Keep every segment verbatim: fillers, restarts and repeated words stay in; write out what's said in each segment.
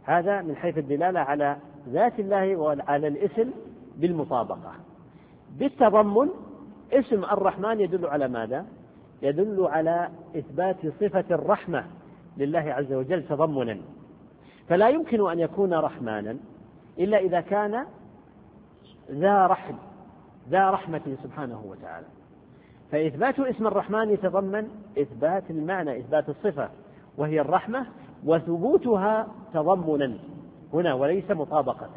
هذا من حيث الدلالة على ذات الله وعلى الاسم بالمطابقة. بالتضمن اسم الرحمن يدل على ماذا؟ يدل على إثبات صفة الرحمة لله عز وجل تضمنا، فلا يمكن أن يكون رحمانا إلا إذا كان ذا رحم ذا رحمة سبحانه وتعالى. فإثبات اسم الرحمن يتضمن إثبات المعنى، إثبات الصفة وهي الرحمة، وثبوتها تضمنا هنا وليس مطابقة.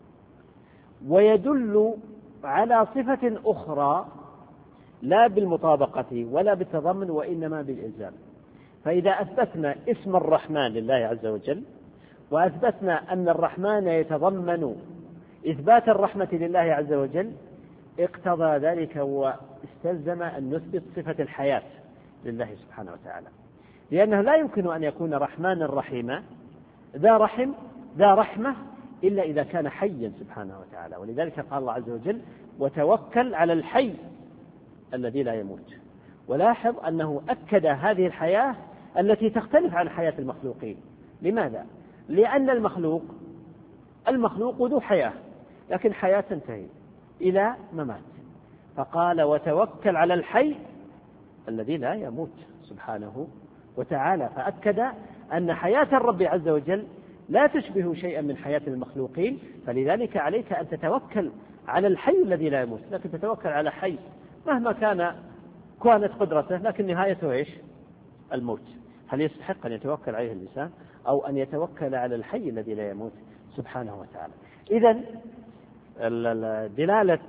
ويدل على صفة أخرى لا بالمطابقة ولا بالتضمن وإنما بالإلزام. فإذا أثبتنا اسم الرحمن لله عز وجل وأثبتنا أن الرحمن يتضمن إثبات الرحمة لله عز وجل اقتضى ذلك واستلزم أن نثبت صفة الحياة لله سبحانه وتعالى، لأنه لا يمكن أن يكون رحمانا رحيما ذا رحم ذا رحمة إلا إذا كان حيا سبحانه وتعالى. ولذلك قال الله عز وجل وتوكل على الحي الذي لا يموت. ولاحظ أنه أكد هذه الحياة التي تختلف عن حياة المخلوقين. لماذا؟ لأن المخلوق المخلوق ذو حياة، لكن حياة تنتهي إلى ممات. فقال وتوكل على الحي الذي لا يموت سبحانه وتعالى، فأكد أن حياة الرب عز وجل لا تشبه شيئا من حياة المخلوقين، فلذلك عليك أن تتوكل على الحي الذي لا يموت، لكن تتوكل على حي مهما كان كانت قدرته، لكن نهايته إيش؟ الموت. هل يستحق أن يتوكل عليه الإنسان أو أن يتوكل على الحي الذي لا يموت سبحانه وتعالى؟ إذن دلالة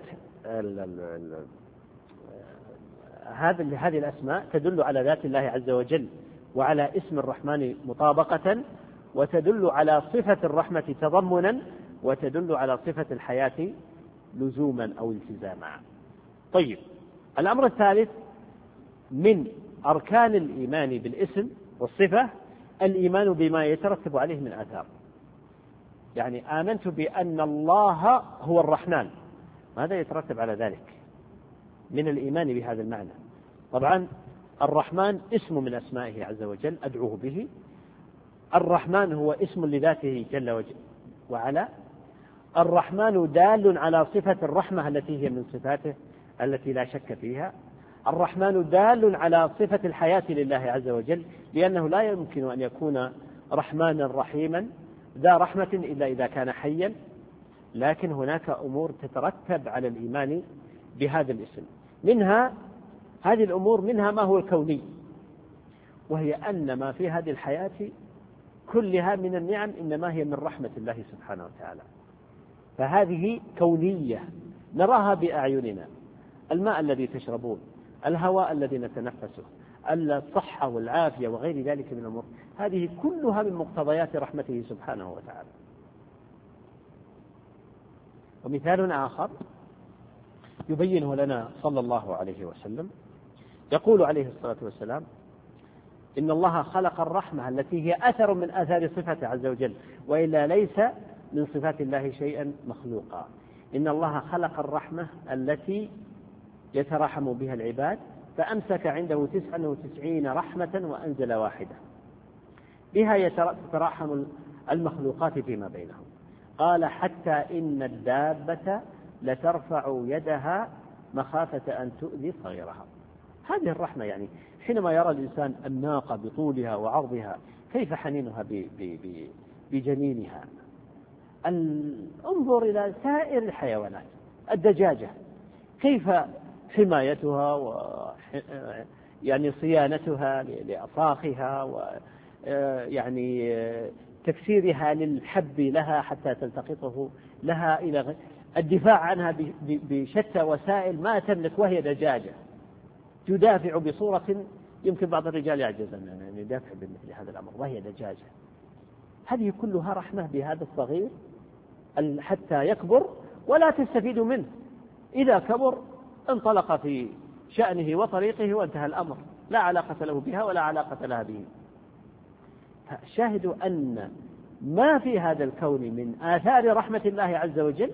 هذه الأسماء تدل على ذات الله عز وجل وعلى اسم الرحمن مطابقة، وتدل على صفة الرحمة تضمنا، وتدل على صفة الحياة لزوما أو التزاما. طيب، الأمر الثالث من أركان الإيمان بالاسم والصفة الإيمان بما يترتب عليه من آثار. يعني آمنت بأن الله هو الرحمن، ماذا يترتب على ذلك من الإيمان بهذا المعنى؟ طبعا الرحمن اسم من أسمائه عز وجل أدعوه به. الرحمن هو اسم لذاته جل وعلا. الرحمن دال على صفة الرحمة التي هي من صفاته التي لا شك فيها. الرحمن دال على صفة الحياة لله عز وجل، لأنه لا يمكن أن يكون رحمانا رحيما ذا رحمة إلا إذا كان حيا. لكن هناك أمور تترتب على الإيمان بهذا الاسم، منها هذه الأمور منها ما هو الكوني، وهي أن ما في هذه الحياة كلها من النعم إنما هي من رحمة الله سبحانه وتعالى. فهذه كونية نراها بأعيننا، الماء الذي تشربون، الهواء الذي نتنفسه، الصحة والعافية وغير ذلك من الأمور، هذه كلها من مقتضيات رحمته سبحانه وتعالى. ومثال آخر يبينه لنا صلى الله عليه وسلم، يقول عليه الصلاة والسلام إن الله خلق الرحمة التي هي أثر من آثار صفته عز وجل، وإلا ليس من صفات الله شيئا مخلوقا. إن الله خلق الرحمة التي يتراحم بها العباد، فأمسك عنده تسعا وتسعين رحمة وأنزل واحدة بها يتراحم المخلوقات فيما بينهم. قال حتى إن الدابة لترفع يدها مخافة أن تؤذي صغيرها. هذه الرحمة، يعني حينما يرى الإنسان الناقة بطولها وعرضها كيف حنينها بجنينها، انظر إلى سائر الحيوانات، الدجاجة كيف حمايتها و يعني صيانتها لأفراخها ويعني تكسيرها للحب لها حتى تلتقطه لها، إلى الدفاع عنها بشتى وسائل ما تملك، وهي دجاجة تدافع بصورة يمكن بعض الرجال يعجز أن يدافع بمثل هذا الأمر، وهي دجاجة. هذه كلها رحمة بهذا الصغير حتى يكبر ولا تستفيد منه. إذا كبر انطلق في شأنه وطريقه وانتهى الأمر، لا علاقة له بها ولا علاقة لها به. فالشاهد أن ما في هذا الكون من آثار رحمة الله عز وجل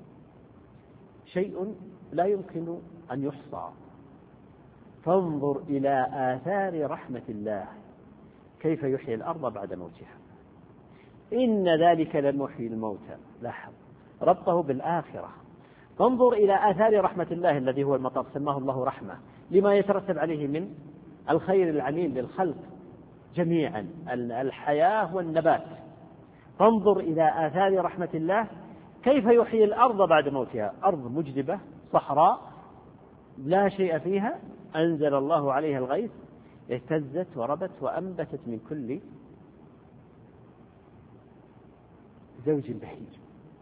شيء لا يمكن أن يحصى. فانظر إلى آثار رحمة الله، كيف يحيي الأرض بعد موتها، إن ذلك لمحيي الموتى. لاحظ ربطه بالآخرة. فانظر إلى آثار رحمة الله الذي هو المطر، سماه الله رحمة لما يترتب عليه من الخير العميم للخلق جميعا، الحياة والنبات. فانظر إلى آثار رحمة الله كيف يحيي الأرض بعد موتها، أرض مجدبة صحراء لا شيء فيها، أنزل الله عليها الغيث اهتزت وربت وأنبتت من كل زوج بهيج.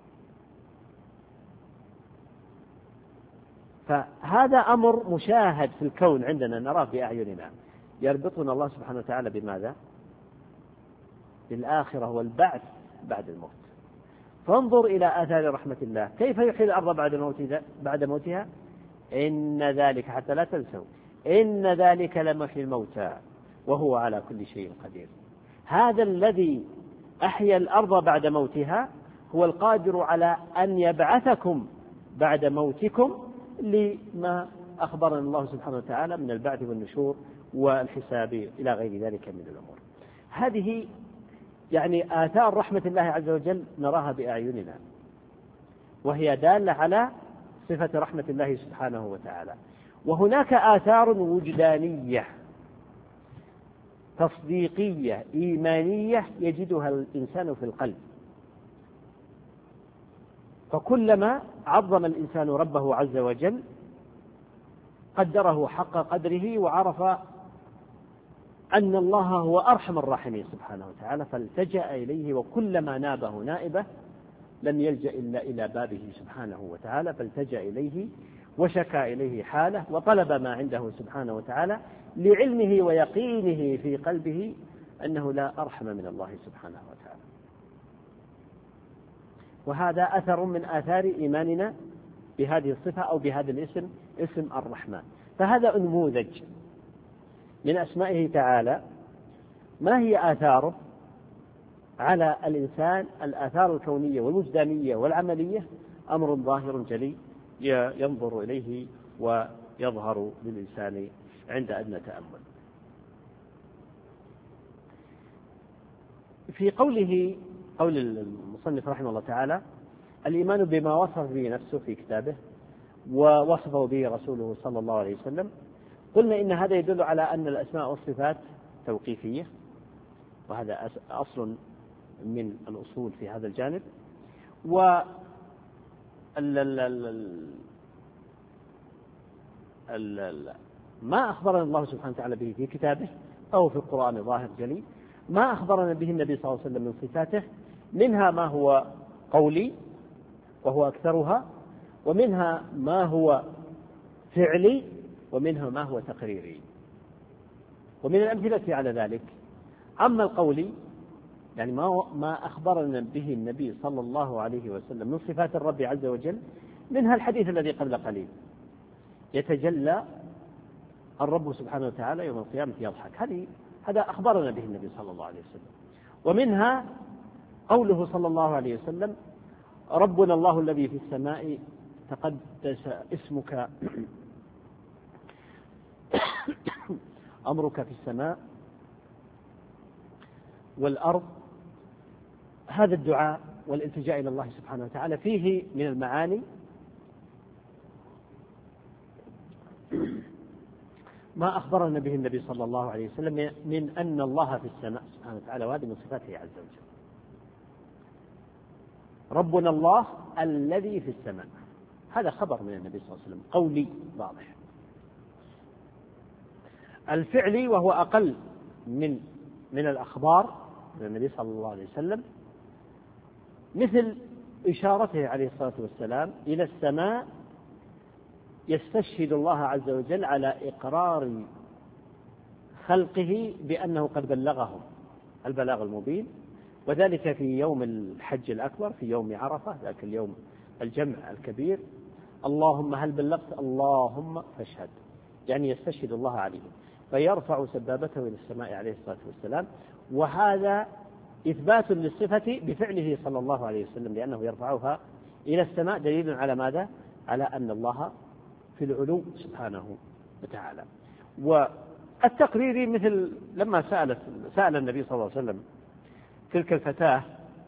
فهذا أمر مشاهد في الكون عندنا نراه بأعيننا، يربطنا الله سبحانه وتعالى بماذا؟ بالآخرة والبعث بعد الموت. فانظر إلى آثار رحمة الله كيف يحيي الأرض بعد موتها, بعد موتها إن ذلك، حتى لا تنسوا، إن ذلك لمحيي الموتى وهو على كل شيء قدير. هذا الذي أحيا الأرض بعد موتها هو القادر على أن يبعثكم بعد موتكم لما أخبرنا الله سبحانه وتعالى من البعث والنشور والحساب إلى غير ذلك من الأمور. هذه يعني آثار رحمة الله عز وجل نراها بأعيننا، وهي دالة على صفة رحمة الله سبحانه وتعالى. وهناك آثار وجدانية تصديقية إيمانية يجدها الإنسان في القلب. فكلما عظم الإنسان ربه عز وجل قدره حق قدره وعرف أن الله هو أرحم الراحمين سبحانه وتعالى فالتجأ إليه، وكلما نابه نائبة لم يلجأ إلا إلى بابه سبحانه وتعالى فالتجأ إليه وشكى إليه حاله وطلب ما عنده سبحانه وتعالى لعلمه ويقينه في قلبه أنه لا أرحم من الله سبحانه وتعالى. وهذا أثر من آثار إيماننا بهذه الصفة أو بهذا الاسم، اسم الرحمن. فهذا نموذج من أسمائه تعالى. ما هي آثاره على الإنسان؟ الآثار الكونية والوجدانية والعملية أمر ظاهر جلي ينظر إليه ويظهر للإنسان عند أدنى تأمل. في قوله قول المصنف رحمه الله تعالى الإيمان بما وصف به نفسه في كتابه ووصفه به رسوله صلى الله عليه وسلم، قلنا إن هذا يدل على أن الأسماء والصفات توقيفية، وهذا أصل من الأصول في هذا الجانب. و ما أخبرنا الله سبحانه وتعالى به في كتابه أو في القرآن ظاهر جلي، ما أخبرنا به النبي صلى الله عليه وسلم من صفاته، منها ما هو قولي وهو أكثرها، ومنها ما هو فعلي، ومنها ما هو تقريري. ومن الأمثلة على ذلك أما القولي يعني ما ما أخبرنا به النبي صلى الله عليه وسلم من صفات الرب عز وجل، منها الحديث الذي قبل قليل يتجلى الرب سبحانه وتعالى يوم القيامة يضحك، هذه هذا أخبرنا به النبي صلى الله عليه وسلم. ومنها قوله صلى الله عليه وسلم ربنا الله الذي في السماء تقدس اسمك أمرك في السماء والأرض. هذا الدعاء والالتجاء إلى الله سبحانه وتعالى فيه من المعاني ما أخبرنا به النبي صلى الله عليه وسلم من أن الله في السماء سبحانه وتعالى، وهذه من صفاته عز وجل. ربنا الله الذي في السماء، هذا خبر من النبي صلى الله عليه وسلم قولي واضح. الفعلي وهو أقل من من الأخبار من النبي صلى الله عليه وسلم، مثل إشارته عليه الصلاة والسلام إلى السماء يستشهد الله عز وجل على إقرار خلقه بأنه قد بلغهم البلاغ المبين، وذلك في يوم الحج الأكبر في يوم عرفة، ذاك اليوم الجمع الكبير. اللهم هل بلغت؟ اللهم فاشهد، يعني يستشهد الله عليهم، فيرفع سبابته إلى السماء عليه الصلاة والسلام. وهذا إثبات للصفة بفعله صلى الله عليه وسلم لأنه يرفعها إلى السماء، دليل على ماذا؟ على أن الله في العلو سبحانه وتعالى. والتقريري مثل لما سألت سأل النبي صلى الله عليه وسلم تلك الفتاة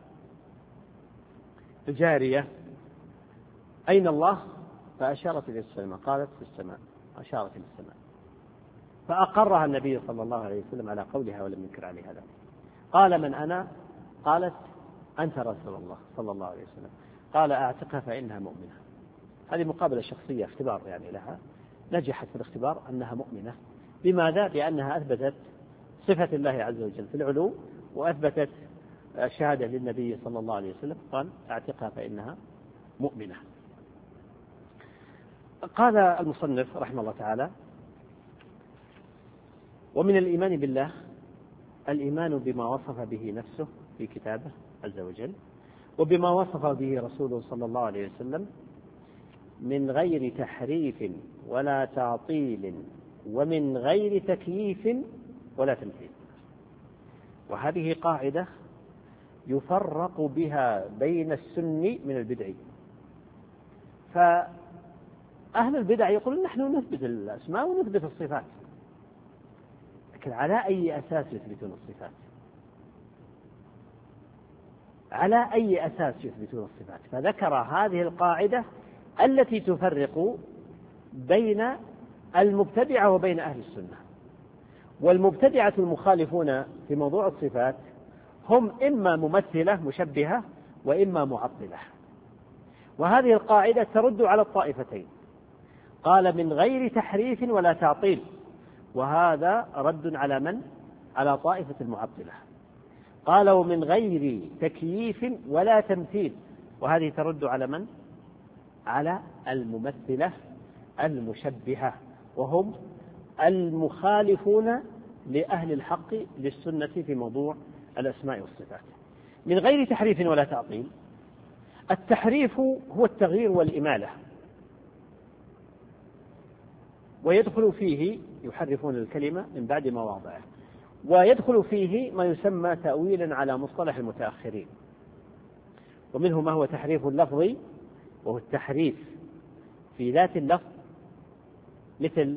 الجارية أين الله؟ فأشارت إلى السماء، قالت في السماء، أشارت إلى السماء، فأقرها النبي صلى الله عليه وسلم على قولها ولم ينكر عليها ذلك. قال من أنا؟ قالت أنت رسول الله صلى الله عليه وسلم. قال أعتقها فإنها مؤمنة. هذه مقابلة شخصية، اختبار يعني لها، نجحت في الاختبار أنها مؤمنة. لماذا؟ لأنها أثبتت صفة الله عز وجل في العلو، وأثبتت الشهادة للنبي صلى الله عليه وسلم، قال أعتقها فإنها مؤمنة. قال المصنف رحمه الله تعالى: ومن الإيمان بالله الإيمان بما وصف به نفسه في كتابه عز وجل، وبما وصف به رسوله صلى الله عليه وسلم من غير تحريف ولا تعطيل، ومن غير تكييف ولا تمثيل. وهذه قاعدة يفرق بها بين السني من البدعي. فأهل البدع يقولون نحن نثبت الأسماء ونثبت الصفات، لكن على أي أساس يثبتون الصفات؟ على أي أساس يثبتون الصفات؟ فذكر هذه القاعدة التي تفرق بين المبتدعة وبين أهل السنة. والمبتدعة المخالفون في موضوع الصفات هم إما ممثلة مشبهة وإما معطلة. وهذه القاعدة ترد على الطائفتين. قال من غير تحريف ولا تعطيل، وهذا رد على من؟ على طائفة المعطلة. قال ومن غير تكييف ولا تمثيل، وهذه ترد على من؟ على الممثلة المشبهة، وهم المخالفون لأهل الحق للسنة في موضوع الأسماء والصفات. من غير تحريف ولا تعطيل، التحريف هو التغيير والإمالة، ويدخل فيه يحرفون الكلمة من بعد مواضعه، ويدخل فيه ما يسمى تأويلا على مصطلح المتأخرين. ومنه ما هو تحريف لفظي، وهو التحريف في ذات اللفظ، مثل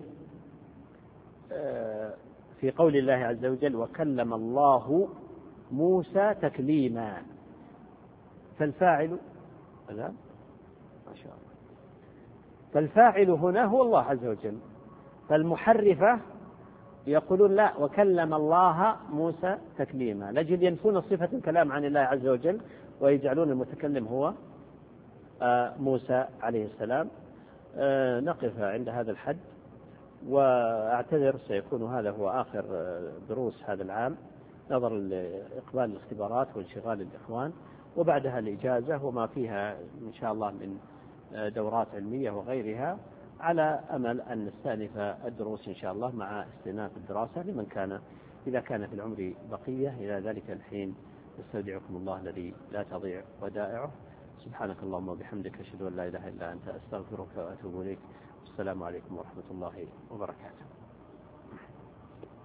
في قول الله عز وجل وكلم الله موسى تكليما، فالفاعل لا ما شاء الله فالفاعل هنا هو الله عز وجل. فالمحرفة يقولون لا، وكلم الله موسى تكليما، لجل ينفون صفة الكلام عن الله عز وجل ويجعلون المتكلم هو موسى عليه السلام. نقف عند هذا الحد، وأعتذر سيكون هذا هو آخر دروس هذا العام نظرا لإقبال الاختبارات وانشغال الإخوان، وبعدها الإجازة وما فيها إن شاء الله من دورات علمية وغيرها، على أمل أن نستأنف الدروس إن شاء الله مع استئناف الدراسة لمن كان إذا كان في العمر بقية إلى ذلك الحين. استودعكم الله الذي لا تضيع ودائعه. سبحانك اللهم وبحمدك، أشهد أن لا إله إلا أنت، أستغفرك وأتوب إليك. السلام عليكم ورحمة الله وبركاته.